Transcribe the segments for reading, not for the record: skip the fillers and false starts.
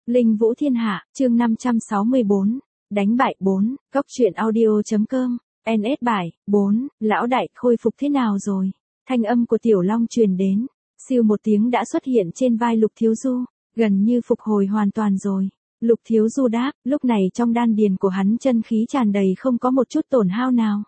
Linh Vũ Thiên Hạ, chương 564, đánh bại 4, Cốc truyện audio.com, NS bài, 4, lão đại, khôi phục thế nào rồi? Thanh âm của Tiểu Long truyền đến, siêu một tiếng đã xuất hiện trên vai Lục Thiếu Du, gần như phục hồi hoàn toàn rồi. Lục Thiếu Du đáp, lúc này trong đan điền của hắn chân khí tràn đầy không có một chút tổn hao nào.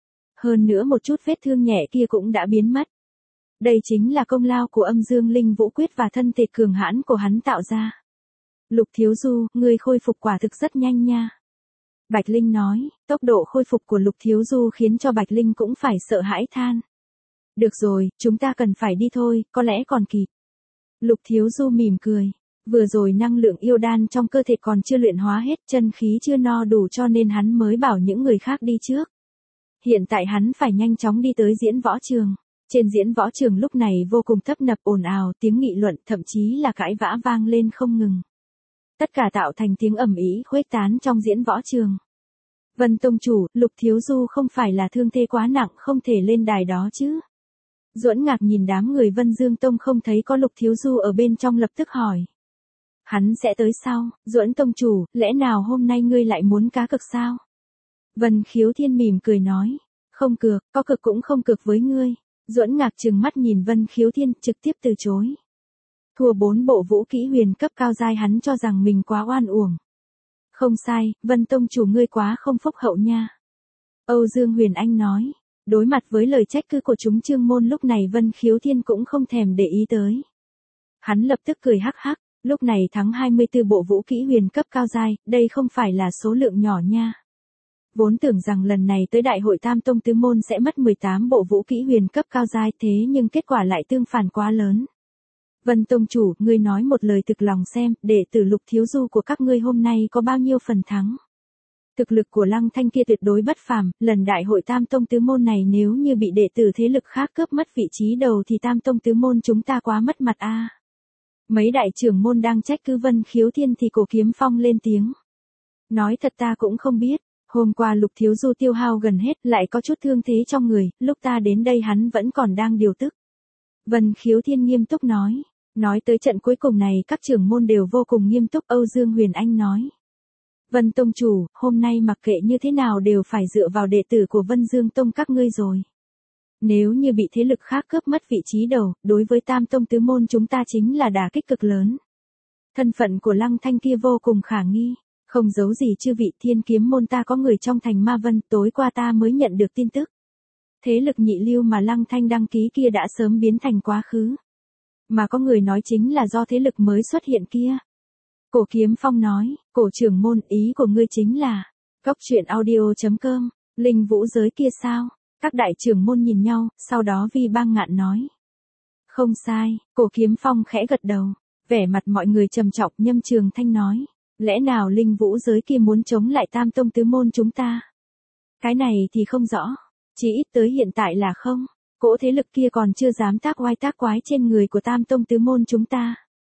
Hơn nữa một chút vết thương nhẹ kia cũng đã biến mất. Đây chính là công lao của âm dương linh vũ quyết và thân thể cường hãn của hắn tạo ra. Lục Thiếu Du, ngươi khôi phục quả thực rất nhanh nha. Bạch Linh nói, tốc độ khôi phục của Lục Thiếu Du khiến cho Bạch Linh cũng phải sợ hãi than. Được rồi, chúng ta cần phải đi thôi, có lẽ còn kịp. Lục Thiếu Du mỉm cười. Vừa rồi năng lượng yêu đan trong cơ thể còn chưa luyện hóa hết, chân khí chưa no đủ cho nên hắn mới bảo những người khác đi trước. Hiện tại hắn phải nhanh chóng đi tới diễn võ trường. Trên diễn võ trường lúc này vô cùng tấp nập ồn ào, tiếng nghị luận, thậm chí là cãi vã vang lên không ngừng. Tất cả tạo thành tiếng ầm ĩ khuếch tán trong diễn võ trường. Vân Tông chủ, Lục Thiếu Du không phải là thương thế quá nặng không thể lên đài đó chứ? Duẫn Ngạc nhìn đám người Vân Dương Tông không thấy có Lục Thiếu Du ở bên trong lập tức hỏi. Hắn sẽ tới sau, Duẫn Tông chủ, lẽ nào hôm nay ngươi lại muốn cá cược sao? Vân Khiếu Thiên mỉm cười nói. Không cược, có cực cũng không cược với ngươi. Duẫn Ngạc trừng mắt nhìn Vân Khiếu Thiên trực tiếp từ chối. Thua 4 bộ vũ kỹ huyền cấp cao giai hắn cho rằng mình quá oan uổng. Không sai, Vân Tông chủ ngươi quá không phúc hậu nha. Âu Dương Huyền Anh nói. Đối mặt với lời trách cứ của chúng Trương Môn lúc này Vân Khiếu Thiên cũng không thèm để ý tới. Hắn lập tức cười hắc hắc, lúc này thắng 24 bộ vũ kỹ huyền cấp cao giai, đây không phải là số lượng nhỏ nha. Vốn tưởng rằng lần này tới đại hội Tam Tông Tứ Môn sẽ mất 18 bộ vũ kỹ huyền cấp cao giai thế nhưng kết quả lại tương phản quá lớn. Vân Tông chủ, ngươi nói một lời thực lòng xem, đệ tử Lục Thiếu Du của các ngươi hôm nay có bao nhiêu phần thắng. Thực lực của Lăng Thanh kia tuyệt đối bất phàm, lần đại hội Tam Tông Tứ Môn này nếu như bị đệ tử thế lực khác cướp mất vị trí đầu thì Tam Tông Tứ Môn chúng ta quá mất mặt a. Mấy đại trưởng môn đang trách cứ Vân Khiếu Thiên thì Cổ Kiếm Phong lên tiếng. Nói thật ta cũng không biết, hôm qua Lục Thiếu Du tiêu hao gần hết lại có chút thương thế trong người, lúc ta đến đây hắn vẫn còn đang điều tức. Vân Khiếu Thiên nghiêm túc nói. Nói tới trận cuối cùng này các trưởng môn đều vô cùng nghiêm túc. Âu Dương Huyền Anh nói. Vân Tông chủ, hôm nay mặc kệ như thế nào đều phải dựa vào đệ tử của Vân Dương Tông các ngươi rồi. Nếu như bị thế lực khác cướp mất vị trí đầu, đối với Tam Tông Tứ Môn chúng ta chính là đả kích cực lớn. Thân phận của Lăng Thanh kia vô cùng khả nghi, không giấu gì chư vị Thiên Kiếm môn ta có người trong thành Ma Vân, tối qua ta mới nhận được tin tức. Thế lực nhị lưu mà Lăng Thanh đăng ký kia đã sớm biến thành quá khứ. Mà có người nói chính là do thế lực mới xuất hiện kia. Cổ Kiếm Phong nói, cổ trưởng môn ý của ngươi chính là, Cốc truyện audio.com, linh vũ giới kia sao? Các đại trưởng môn nhìn nhau, sau đó Vi Bang Ngạn nói. Không sai, Cổ Kiếm Phong khẽ gật đầu, vẻ mặt mọi người trầm trọng. Nhâm Trường Thanh nói, lẽ nào linh vũ giới kia muốn chống lại Tam Tông Tứ Môn chúng ta? Cái này thì không rõ, chỉ ít tới hiện tại là không. Cỗ thế lực kia còn chưa dám tác oai tác quái trên người của Tam Tông Tứ Môn chúng ta.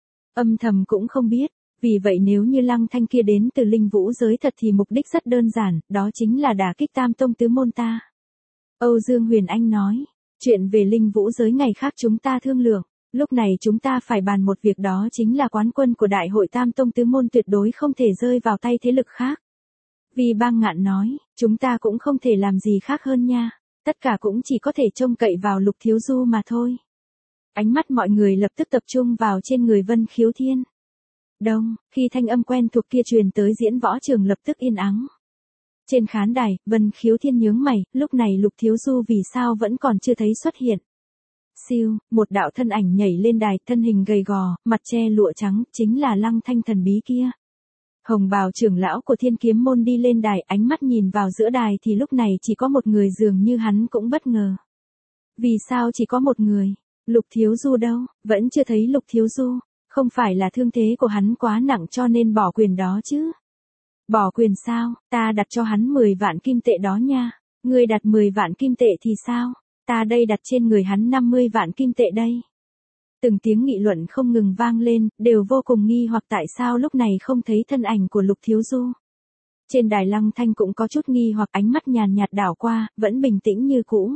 Âm thầm cũng không biết, vì vậy nếu như Lăng Thanh kia đến từ linh vũ giới thật thì mục đích rất đơn giản, đó chính là đả kích Tam Tông Tứ Môn ta. Âu Dương Huyền Anh nói, chuyện về linh vũ giới ngày khác chúng ta thương lượng, lúc này chúng ta phải bàn một việc đó chính là quán quân của đại hội Tam Tông Tứ Môn tuyệt đối không thể rơi vào tay thế lực khác. Vi Bang Ngạn nói, chúng ta cũng không thể làm gì khác hơn nha. Tất cả cũng chỉ có thể trông cậy vào Lục Thiếu Du mà thôi. Ánh mắt mọi người lập tức tập trung vào trên người Vân Khiếu Thiên. Đông, khi thanh âm quen thuộc kia truyền tới diễn võ trường lập tức yên ắng. Trên khán đài, Vân Khiếu Thiên nhướng mày, lúc này Lục Thiếu Du vì sao vẫn còn chưa thấy xuất hiện. Siêu, một đạo thân ảnh nhảy lên đài, thân hình gầy gò, mặt che lụa trắng, chính là Lăng Thanh thần bí kia. Hồng bào trưởng lão của Thiên Kiếm môn đi lên đài, ánh mắt nhìn vào giữa đài thì lúc này chỉ có một người, dường như hắn cũng bất ngờ. Vì sao chỉ có một người? Lục Thiếu Du đâu? Vẫn chưa thấy Lục Thiếu Du, không phải là thương thế của hắn quá nặng cho nên bỏ quyền đó chứ? Bỏ quyền sao? Ta đặt cho hắn 10 vạn kim tệ đó nha. Ngươi đặt 10 vạn kim tệ thì sao? Ta đây đặt trên người hắn 50 vạn kim tệ đây. Từng tiếng nghị luận không ngừng vang lên, đều vô cùng nghi hoặc tại sao lúc này không thấy thân ảnh của Lục Thiếu Du. Trên đài Lăng Thanh cũng có chút nghi hoặc, ánh mắt nhàn nhạt đảo qua, vẫn bình tĩnh như cũ.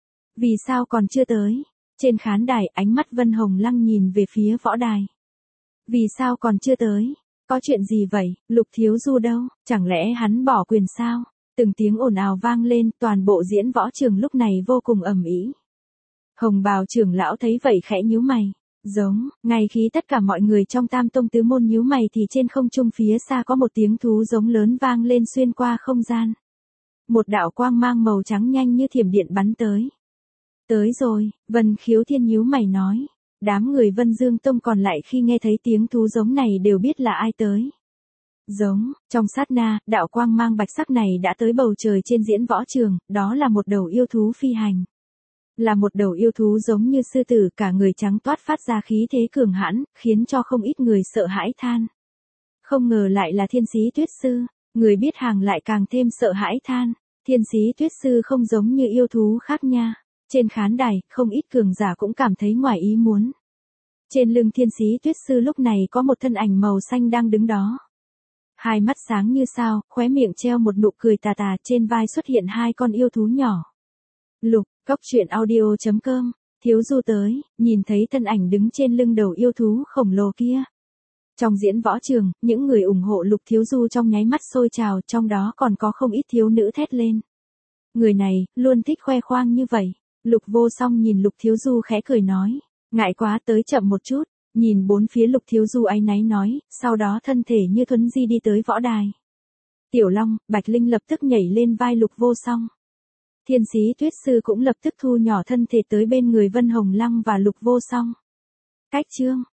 Vì sao còn chưa tới? Trên khán đài, ánh mắt Vân Hồng Lăng nhìn về phía võ đài. Vì sao còn chưa tới? Có chuyện gì vậy, Lục Thiếu Du đâu, chẳng lẽ hắn bỏ quyền sao? Từng tiếng ồn ào vang lên, toàn bộ diễn võ trường lúc này vô cùng ầm ĩ. Hồng bào trưởng lão thấy vậy khẽ nhíu mày. Giống, ngay khi tất cả mọi người trong Tam Tông Tứ Môn nhíu mày thì trên không trung phía xa có một tiếng thú giống lớn vang lên xuyên qua không gian. Một đạo quang mang màu trắng nhanh như thiểm điện bắn tới. Tới rồi, Vân Khiếu Thiên nhíu mày nói. Đám người Vân Dương Tông còn lại khi nghe thấy tiếng thú giống này đều biết là ai tới. Giống, trong sát na, đạo quang mang bạch sắc này đã tới bầu trời trên diễn võ trường, đó là một đầu yêu thú phi hành. Là một đầu yêu thú giống như sư tử, cả người trắng toát phát ra khí thế cường hãn, khiến cho không ít người sợ hãi than. Không ngờ lại là Thiên Sĩ Tuyết Sư, người biết hàng lại càng thêm sợ hãi than. Thiên Sĩ Tuyết Sư không giống như yêu thú khác nha. Trên khán đài, không ít cường giả cũng cảm thấy ngoài ý muốn. Trên lưng Thiên Sĩ Tuyết Sư lúc này có một thân ảnh màu xanh đang đứng đó. Hai mắt sáng như sao, khóe miệng treo một nụ cười tà tà, trên vai xuất hiện hai con yêu thú nhỏ. Lục, Cốc Truyện Audio.com, Thiếu Du tới, nhìn thấy thân ảnh đứng trên lưng đầu yêu thú khổng lồ kia. Trong diễn võ trường, những người ủng hộ Lục Thiếu Du trong nháy mắt sôi trào, trong đó còn có không ít thiếu nữ thét lên. Người này, luôn thích khoe khoang như vậy. Lục Vô Song nhìn Lục Thiếu Du khẽ cười nói. Ngại quá, tới chậm một chút. Nhìn bốn phía Lục Thiếu Du áy náy nói, sau đó thân thể như thuấn di đi tới võ đài. Tiểu Long, Bạch Linh lập tức nhảy lên vai Lục Vô Song. Thiên Sĩ Tuyết Sư cũng lập tức thu nhỏ thân thể tới bên người Vân Hồng Lăng và Lục Vô Song. Cách chương